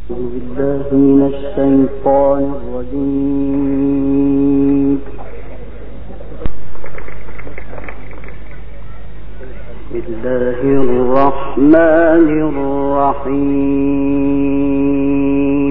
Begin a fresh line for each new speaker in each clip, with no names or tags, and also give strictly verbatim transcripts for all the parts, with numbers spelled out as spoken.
بالله من الشيطان الرجيم. بسم الله الرحمن الرحيم.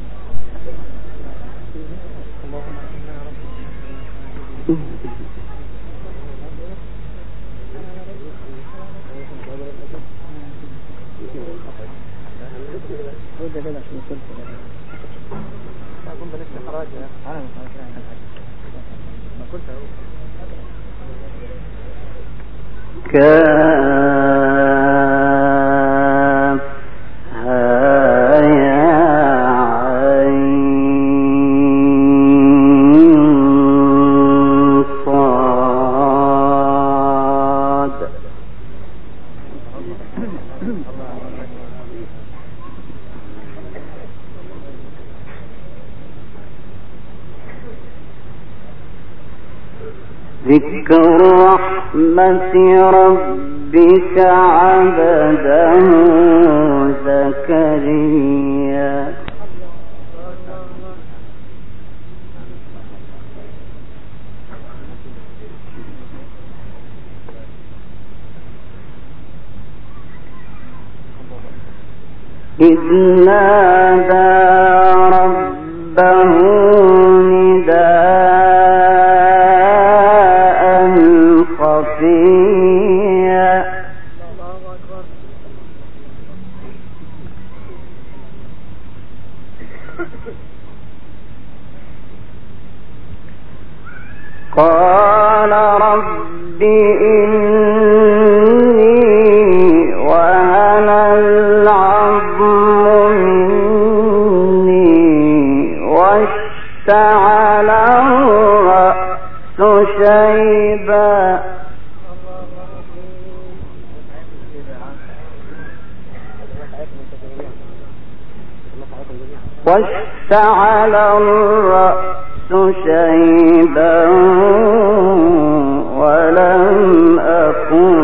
كاف ها يا عين صاد. ذكر رحمة ربك عبده زكريا. إذ نادى ربه نداء خفيا. قال رب إني وهن العظم مني واشتعل الرأس شيبا واشتعل الرأس شيبا ولم أكن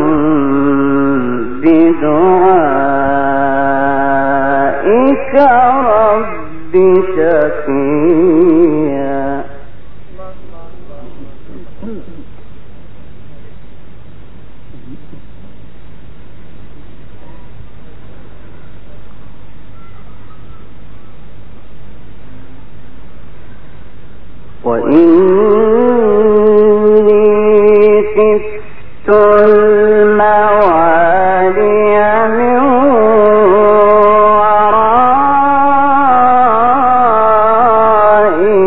بدعائك رب شقيا. وإني خفت الموالي من ورائي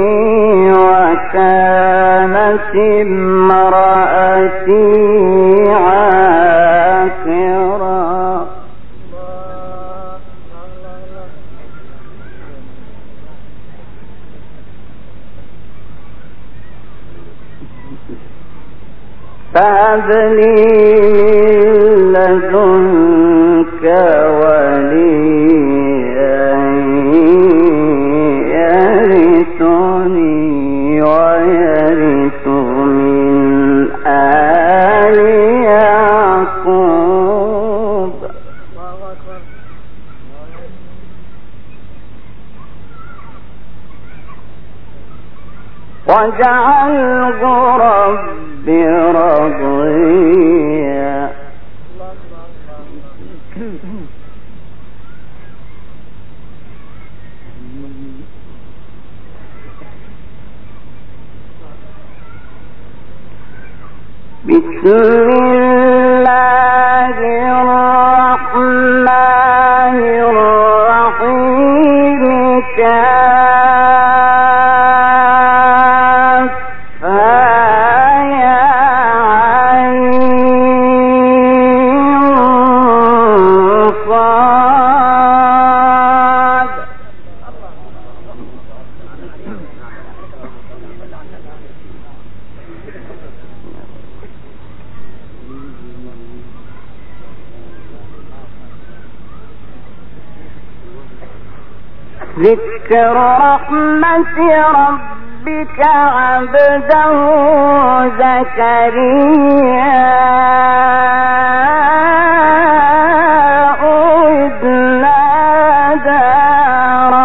وكانت امرأتي عاقرا. فهب لي من لدنك وليا يرثني ويرث من آل يعقوب واجعله ربي رضيا. بسم الله الرحمن الرحيم. ذكر رحمة ربك عبده زكريا إذ نادى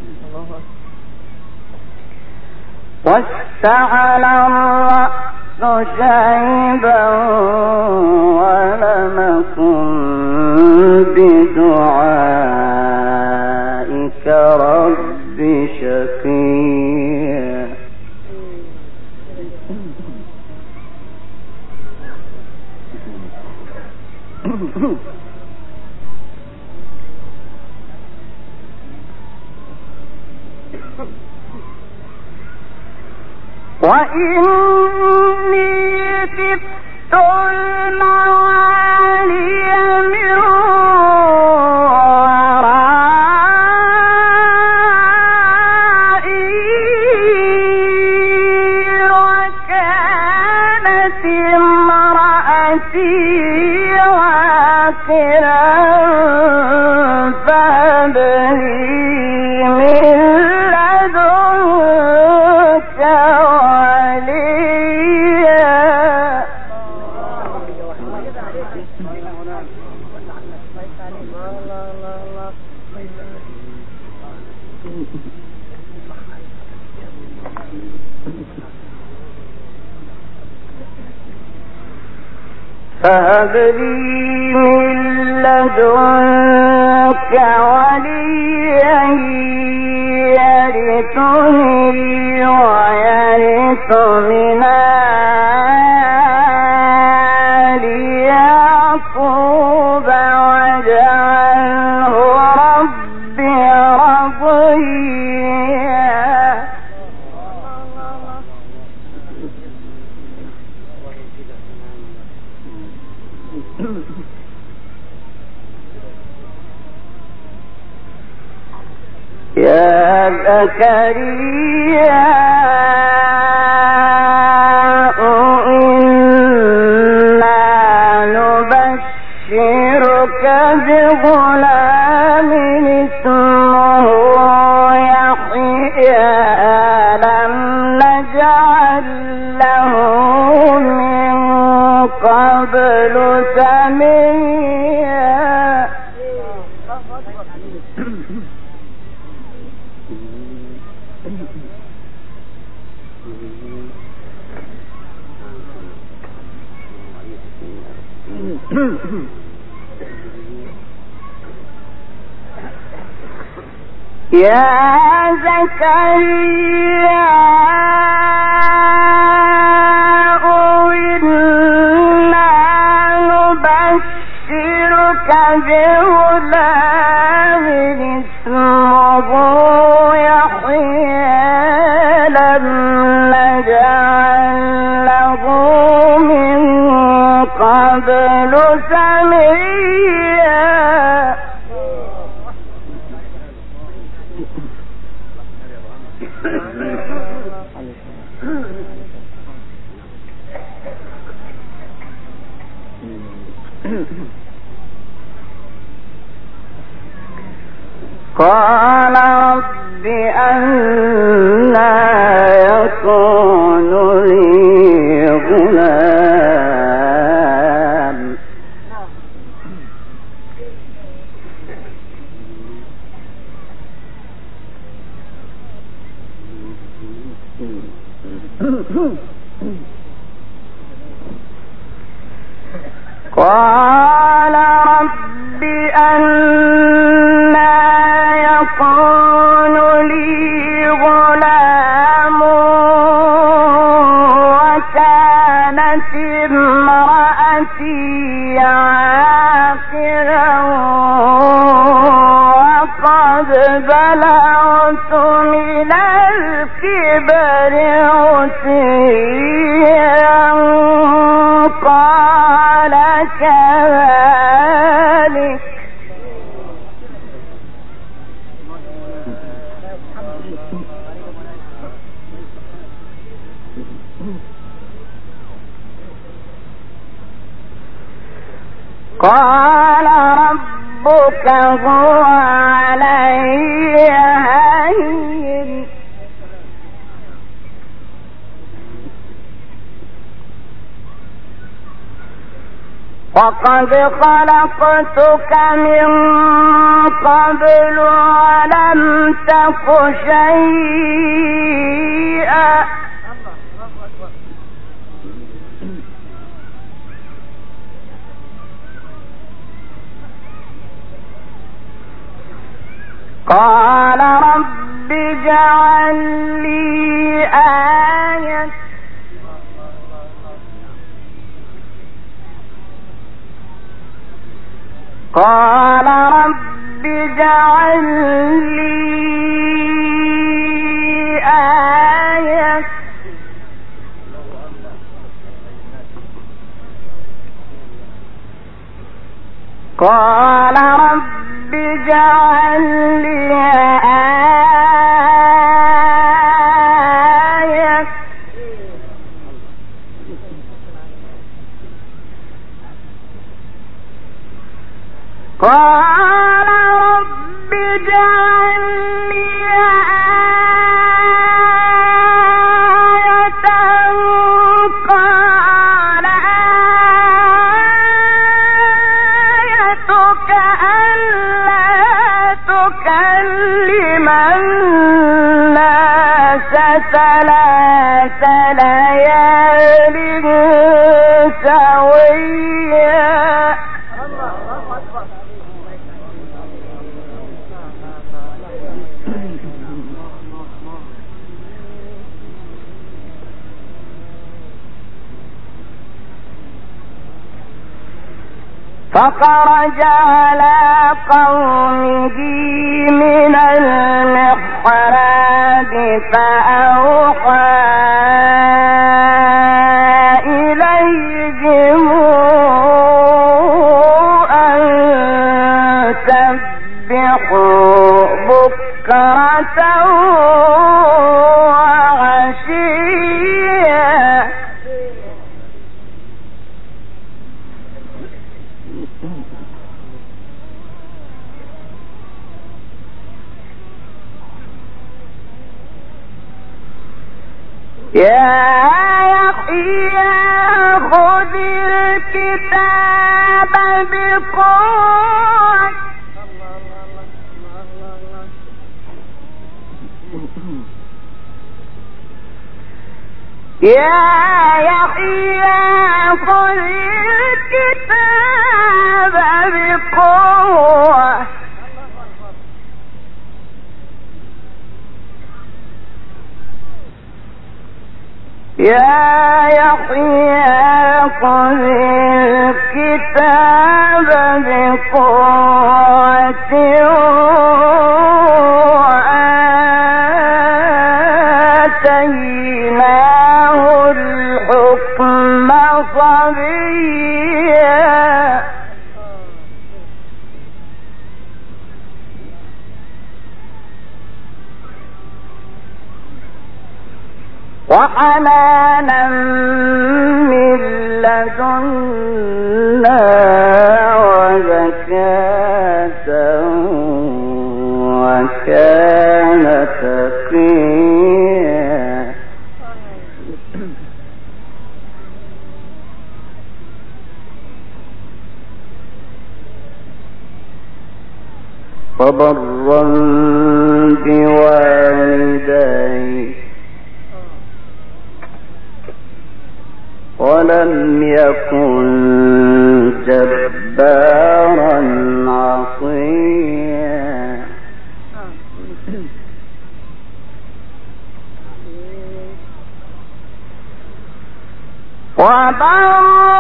واشتعل الرأس شيبا ولم أكن بدعائك رب شقيا وإني خفت الموالي من ورائي وكانت امرأتي عاقرا فهب لي من لدنك فهب لي من لدنك وليا يرثني ويرث من آل يعقوب واجعله ربي رضيا يا زكريا إنا نبشرك بغلام اسمه يحيى لم نجعل له من قبل سميا يا زكريا إنا نبشرك بغلام اسمه يحيى لم نجعل له من قبل سميا قال رب أنى يكون لي غلام قال رب أنى يكون لي غلام وكانت امرأتي عاقرا وقد بلغت من الكبر عتيا قال كذلك قال ربك هو علي هين وقد وقد خلقتك من قبل ولم تك شيئا قال رب اجعل لي آية قال رب اجعل لي آية قال رب اجعل لي آية قال رب اجعل لي آية قال آيتك ألا تكلم الناس ثلاث ليال سويا فخرج على قومه من المحراب فأوحى إليهم أن سبحوا بكرة وعشيا يا يحيى خذ الكتاب بقوة يا يحيى خذ الكتاب بقوة يا يحيى خذ الكتاب بقوة وآتيناه الحكم صبيا وحنانا من لدنا وزكاة وكان تقيا وبرا بوالديه ولم يكن جبارا عصيا وبرا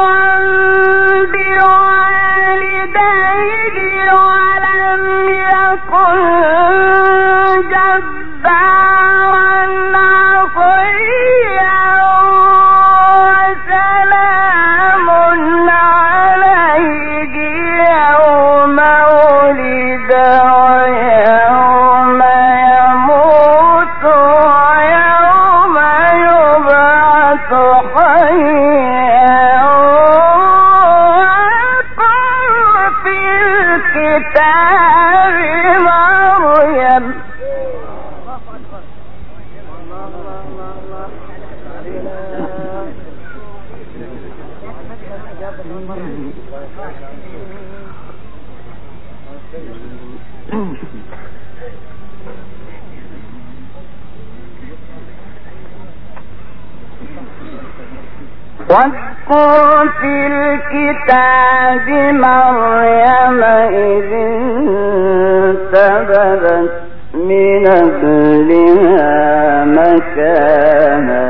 بوالديه ولم يكن جبارا عصيا وسلام عليه يوم ولد ويوم يموت ويوم يبعث حيا ويقر في الكتاب مريم واذكر في الكتاب مريم إذ انتبذت من أهلها مكانا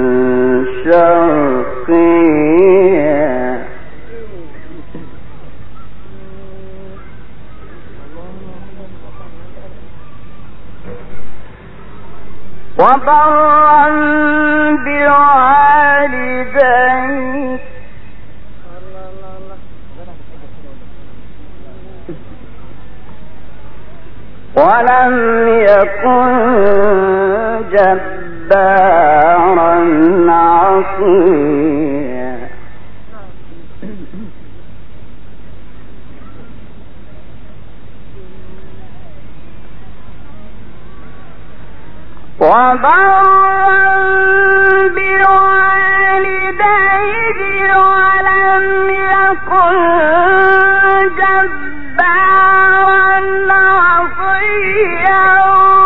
شرقيا وبرا بوالديه ولم يكن جبارا عصيا وبرا بوالديه ولم يكن جبارا عصيا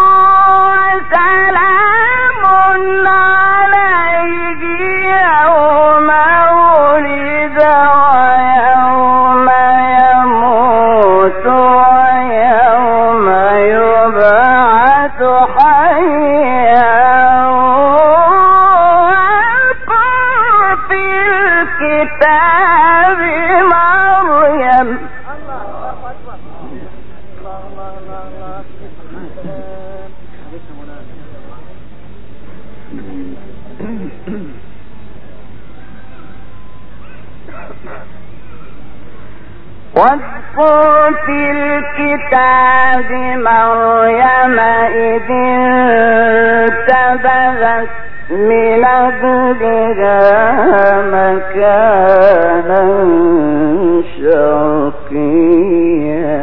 وسلام عليه يوم ولد ويوم يموت ويوم يبعث حيا كتاب مريم واذكر في الكتاب مريم إذ انتبذت من أهلها مكانا شرقيا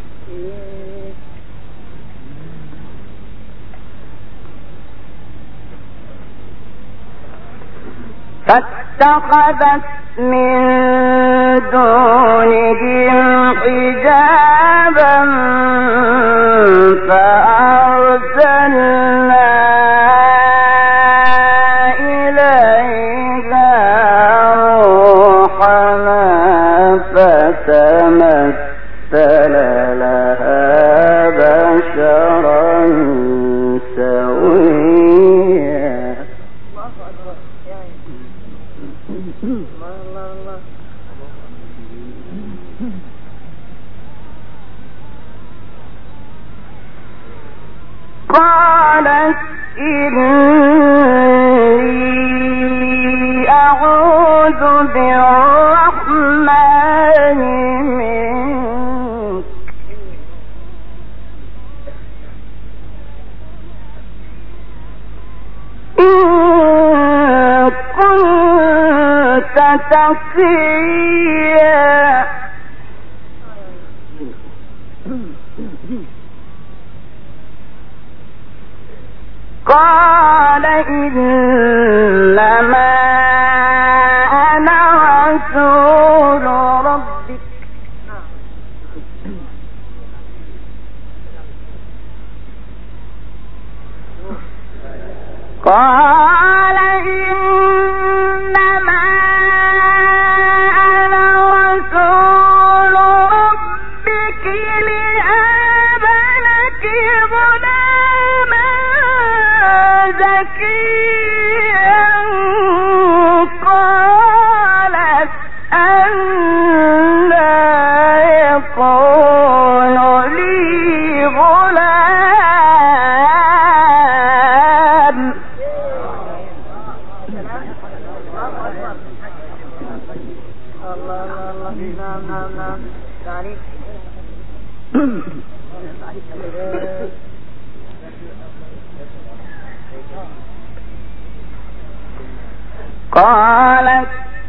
فاتخذت من دونهم حجابا فأرسلنا فتمثل لها بشرا سويا قالت إني أعوذ بالرحمن منك إن كنت تقيا قال إنما أنا رسول ربك قال إنما أنا رسول ربك لأهب لك غلاما زكيا قالت أنى يكون لي غلام قالت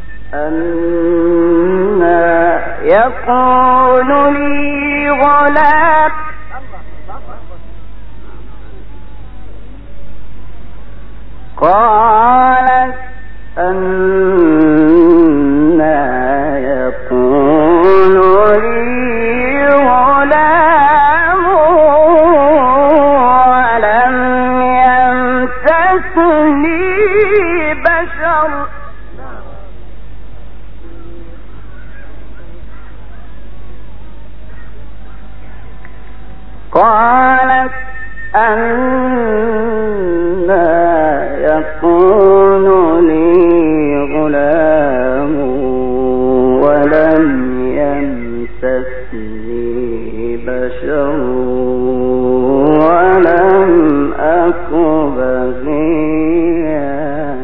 أنى يكون لي غلام قالت أنى يمسسني بشر قالت أنى يكون لي غلام ولم يمسسني بشر ولم أك بغيا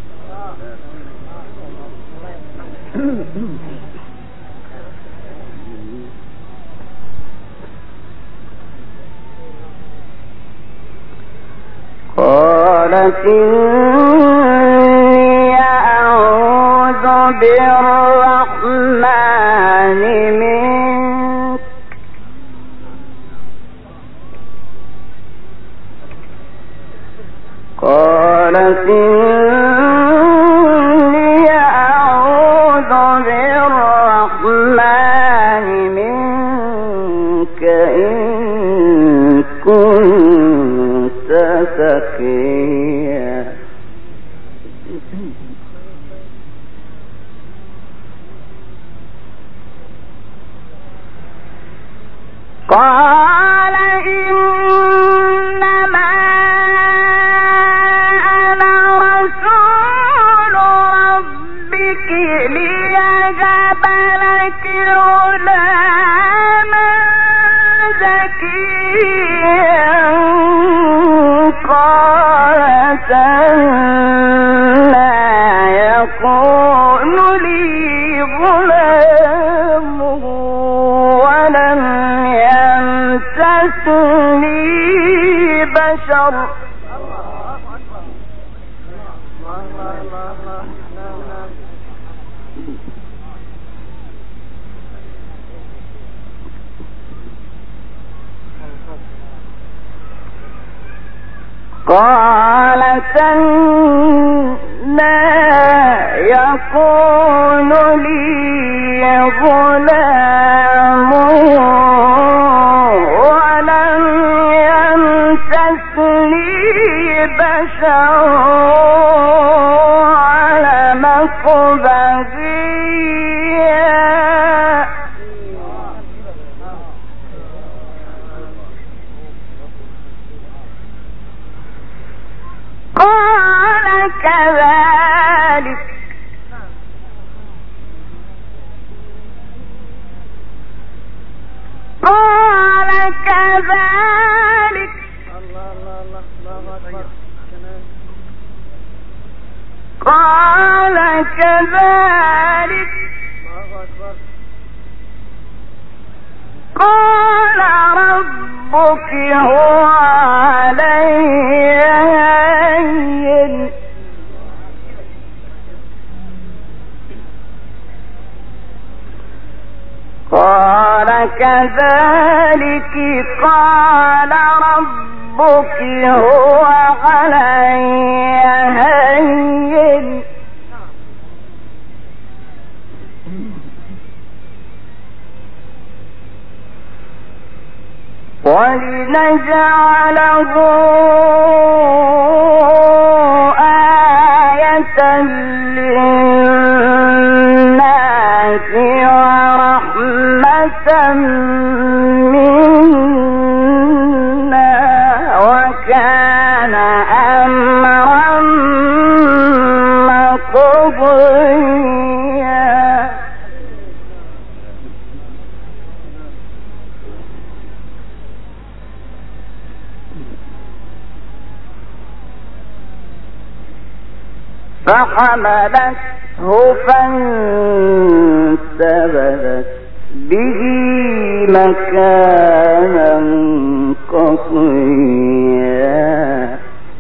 قالت إني أعوذ بالرحمن منك قالت إني أعوذ بالرحمن منك إن كنت تقيا قال إنما أنا رسول ربك ليهب لك غلاما زكيا قالت أنى يكون لي غلام ولم يمسسني بشر قالت أنى يكون لي غلام ولم يمسسني بشر ولم أك بغيا قال كذلك قال كذلك قال كذلك قال ربك هو علي هين قال كذلك قال ربك هو علي هين ولنجعله آية للناس ورحمة منا وكان أمرا مقضيا فحملته فانتبذت به مكانا قصيا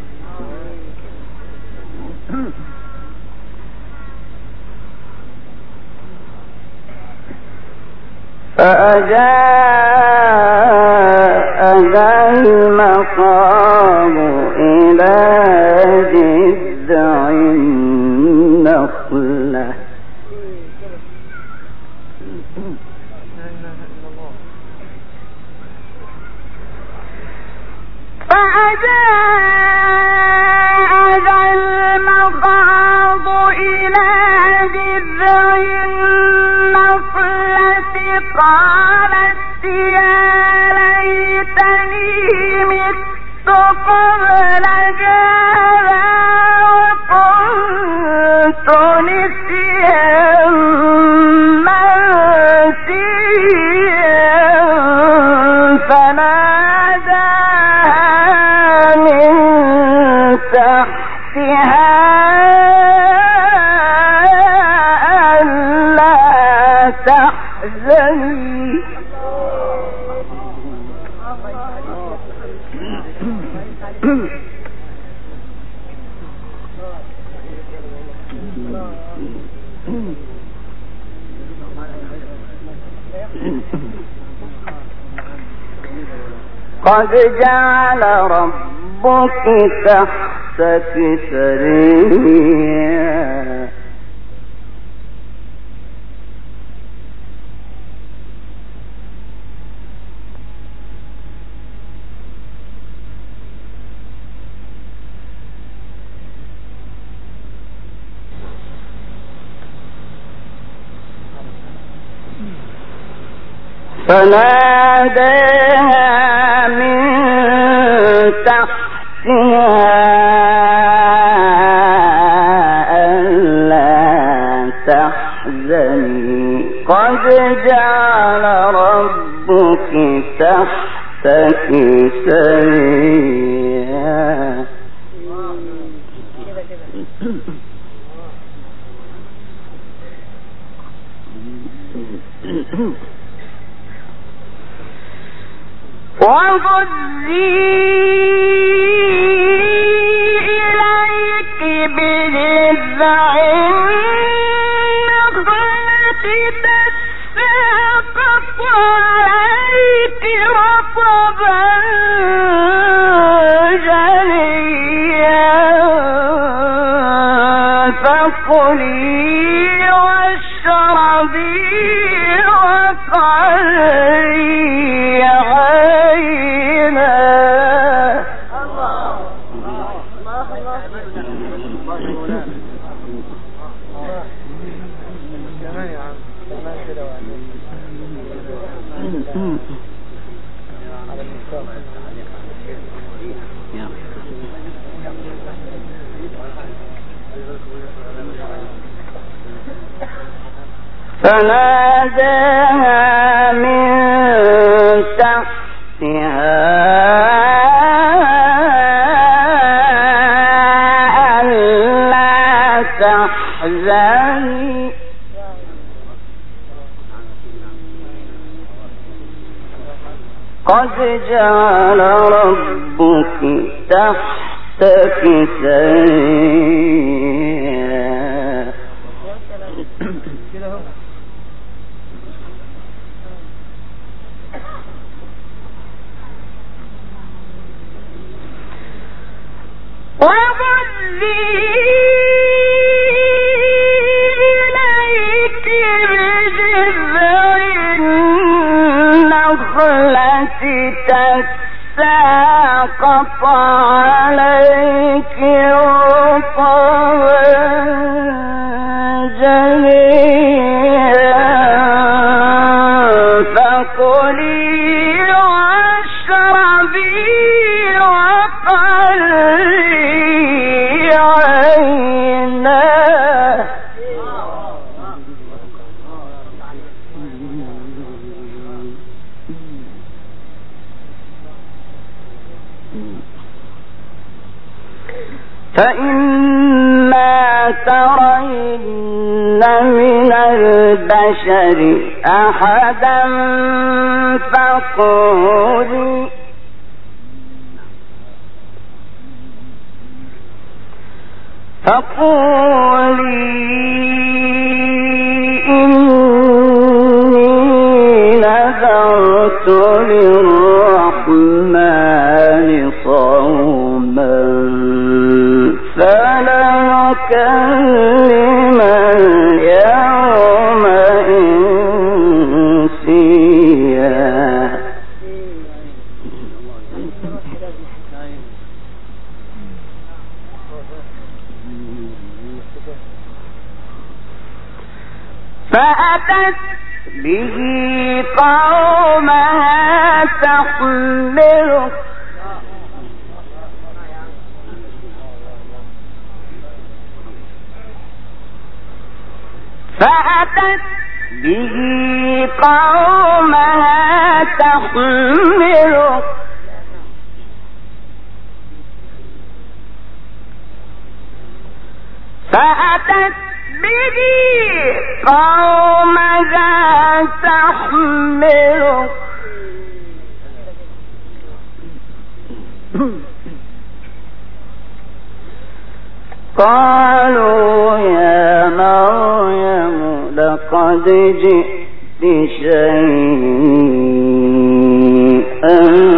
فأجاءها المخاض إلى جذع النخلة فأجاءها قد جعل ربك تحتك سريا فناداها من تحتها ألا تحزني قد جعل ربك تحتك سريا. وهزي إليك بجذع النخلة تساقط عليك رطبا جنيا فكلي واشربي وقري فناداها من تحتها ألا تحزني قد جعل ربك تحتك سريا. وهزي إليك بجذع النخلة تساقط عليك رطبا جنيا فكلي واشربي وقري عينا فإما ترين من البشر أحدا فقولي فقولي إني نذرت للرحمن صوما فلا نكلم اليوم إنسيا. فأتت به قومها تحمله فأتت به قومها تحمله فأتت به قومها تحمله قالوا يا مريم لقد جئت شيئا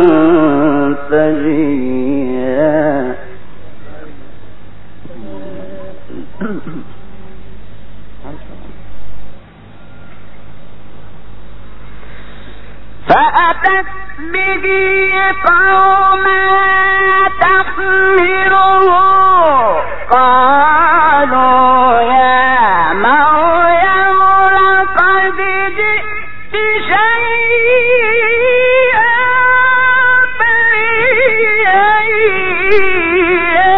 فريا فأتت به قومها تحمله قالوا يا مريم لقد جئت شيئا فريا يا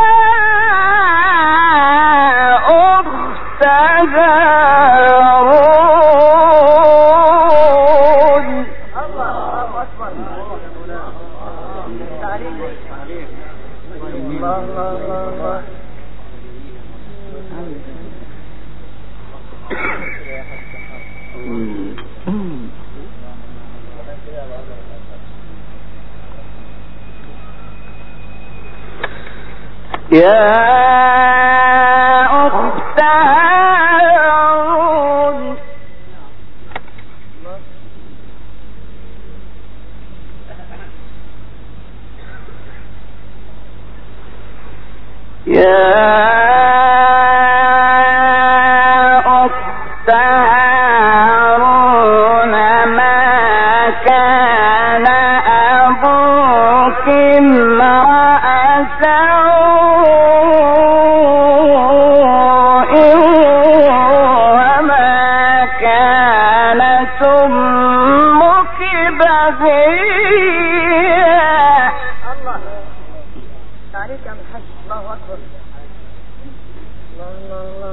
أخت هارون. الله أكبر. الله الله يا أخت هارون يا أخت هارون ما كان أبوك امرأ سوء وما كانت أمك بغيا. الله عليك يا الحاج. الله أكبر. الله الله الله.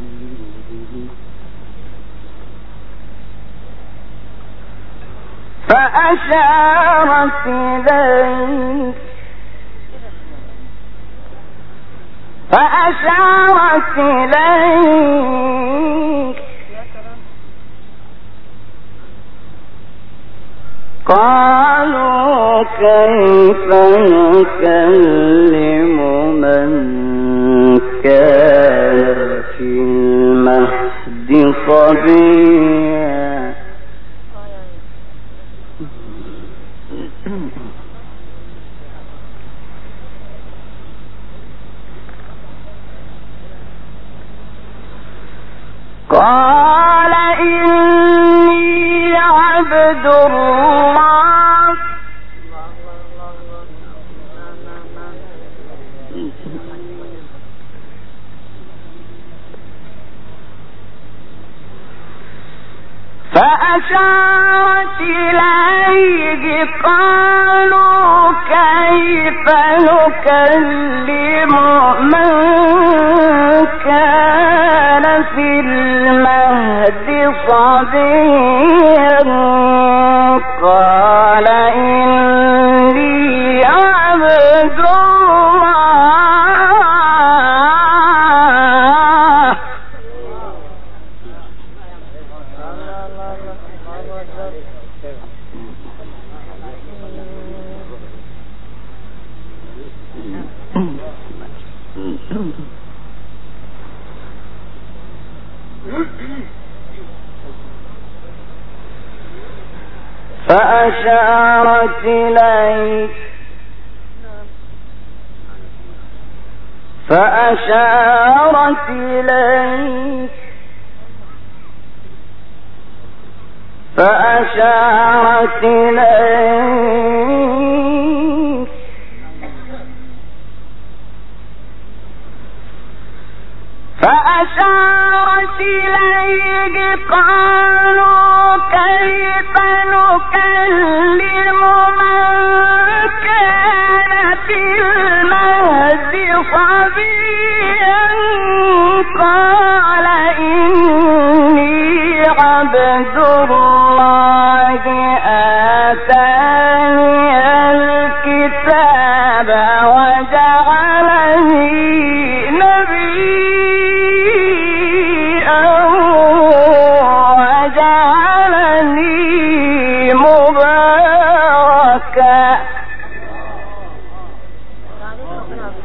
فأشارت إليه فأشارت إليه قالوا كيف نكلم من كان في المهد صبيا. قال إني عبد الله فأشارت إليه قالوا كيف نكلم من كان في المهد صبيا قال إني عبد الله. فأشارت إليه فأشارت إليه فأشارت إليه فأشارت إليه قالوا كيف نكلم من كان في المهد صبيا قال إني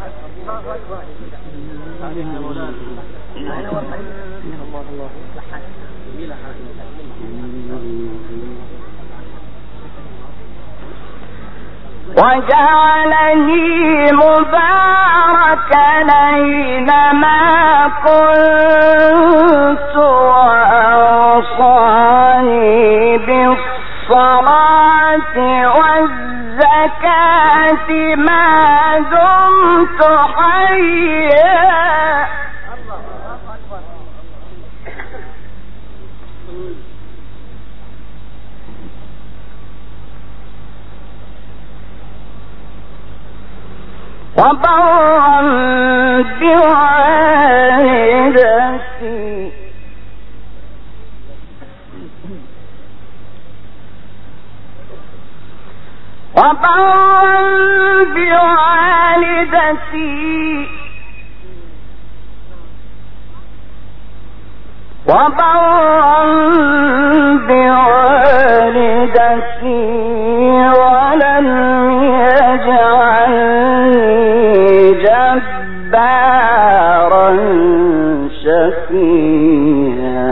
وجعلني مباركا أينما كنت وأوصاني بالصلاة والزكاة ما دمت حيا. وبرا بوالدتي وبرا بوالدتي وبرا بوالدتي ولم يجعلني جبارا شقيا.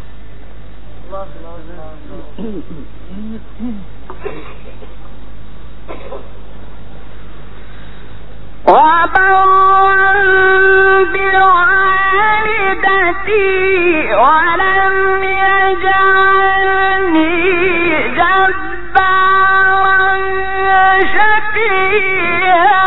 وبرا بوالدتي ولم يجعلني جبارا شقيا.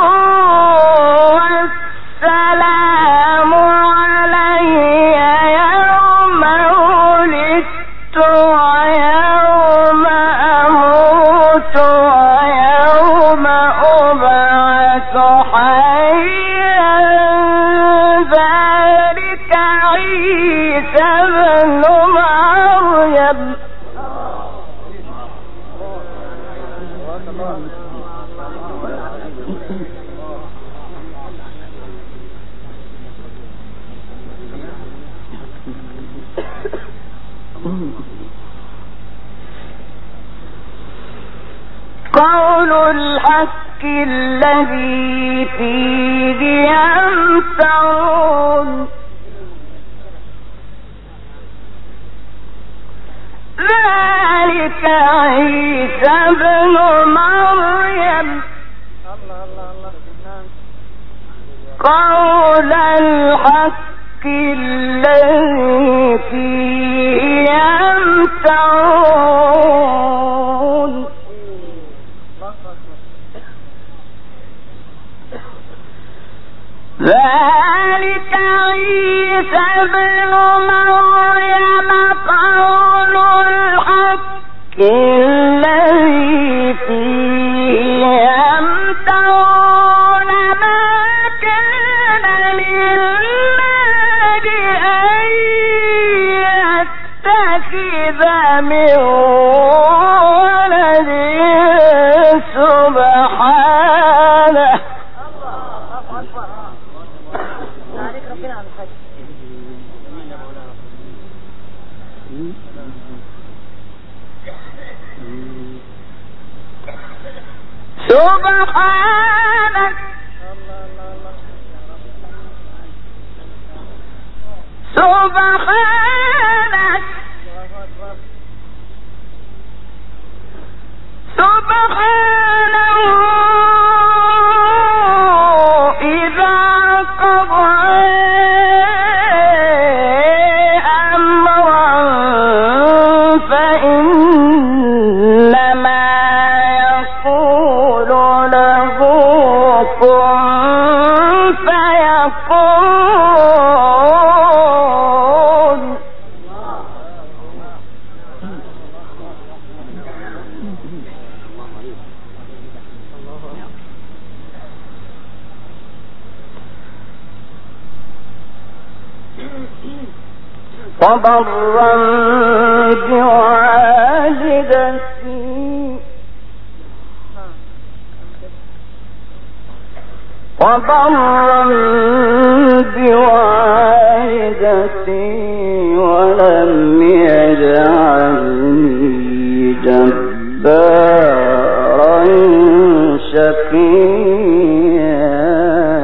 والسلام علي يوم ولدت ويوم أموت ويوم أبعث حيا. ذلك عيسى ابن مريم. قول الحق الذي فيه يمترون. ذلك عيسى ابن مريم قول الحق الذي فيه يمترون. ذلك عيسى ابن مريم قول الحق الذي فيه يمترون. ما كان لله أن يتخذ من ولد سبحانه. سبحانك سبحانك سبحانه إذا قضى أمرا فإنما يقول له كن فيكون. وبرا بوالدتي وبرا بوالدتي ولم يجعلني جبارا شقيا.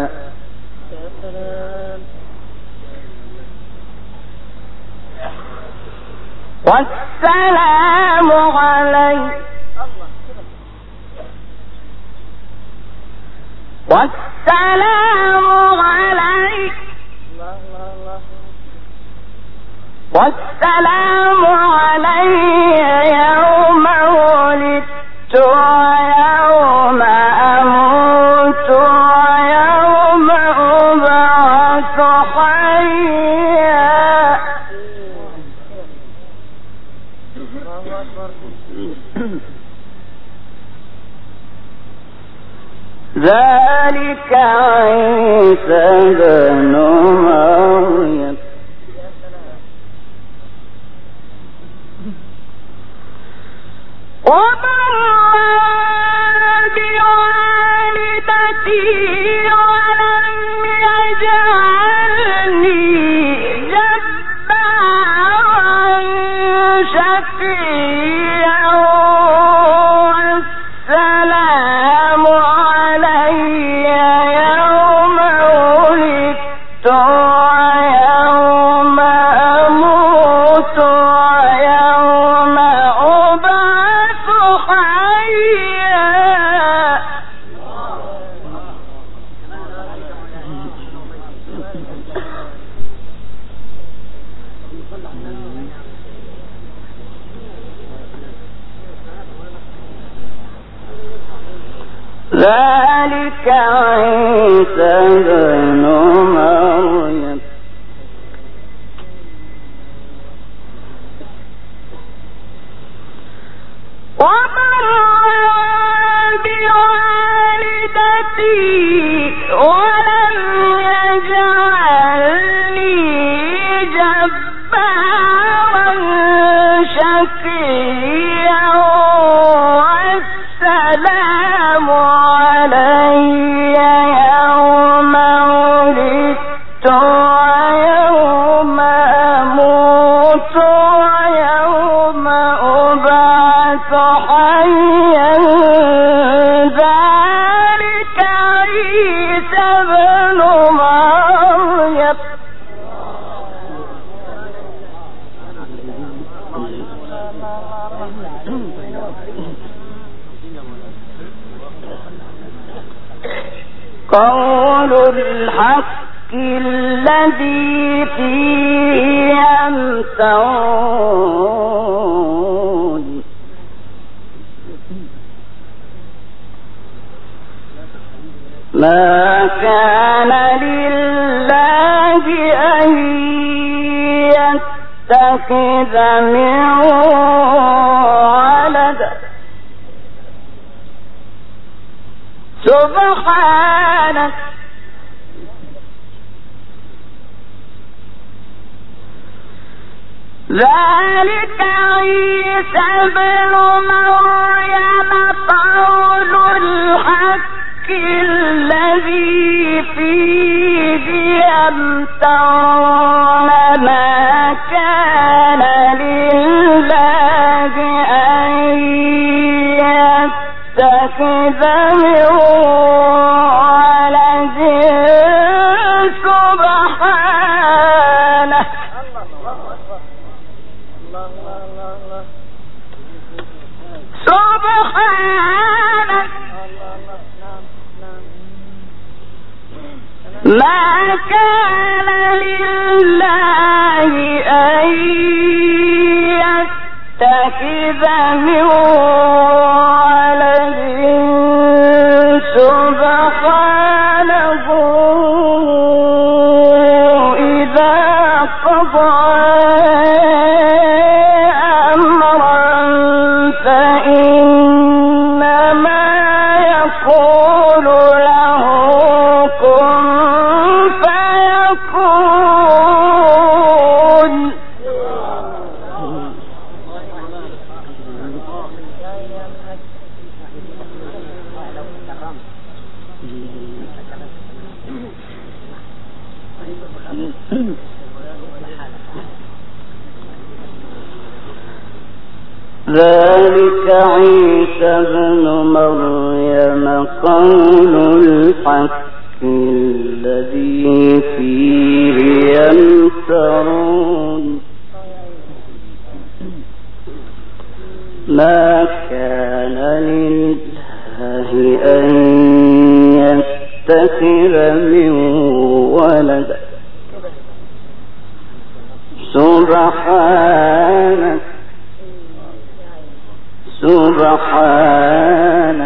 والسلام علي والسلام علي يوم ولدت ويوم أموت ويوم أبعث حيا. ذلك عيسى بن مريم وبرا بوالدتي ولم يجعلني جبارا شقيا. والسلام علي يوم ولدت ويوم أموت ويوم أبعث حيا. ذلك عيسى بن مريم وبرا بوالدتي ولم يجعلني جبارا شقيا. والسلام علي يوم ولدت ويوم أموت ويوم أبعث حيا. ذلك عيسى بن مريم قول الحق الذي فيه يمترون. ما كان لله أن يتخذ من ولد سبحانه ذلك عيسى بن مريم قول الحق الذي فيه يمترون. ما كان لله أن يتخذ من ولد سبحانه سبحانه ما كان لله أن يتخذ من ولد سبحانه إذا قضى أمرا فإنما يقول له كن فيكون. ذلك عيسى بن مريم قول الحق الذي فيه يمترون. ما كان لله أن يتخذ يتخذ من ولد سبحانه سبحانه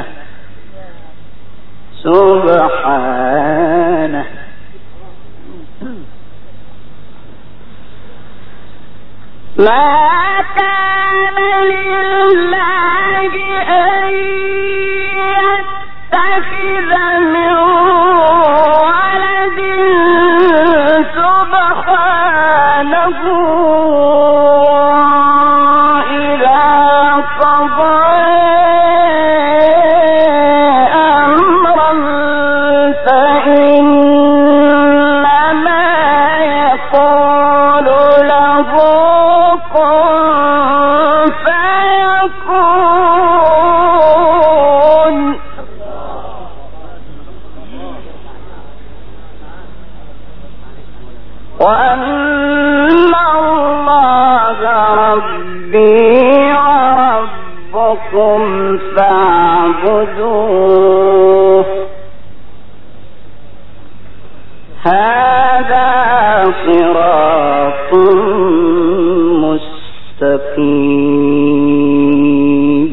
سبحانه ما كان لله أن يتخذ من ولد سبحانه إذا قضى أمرا فإنما يقول له فيكون. وأن الله ربي وربكم فاعبدوه هذا صراط مستقيم.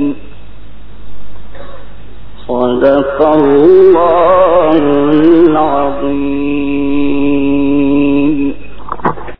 صدق الله العظيم.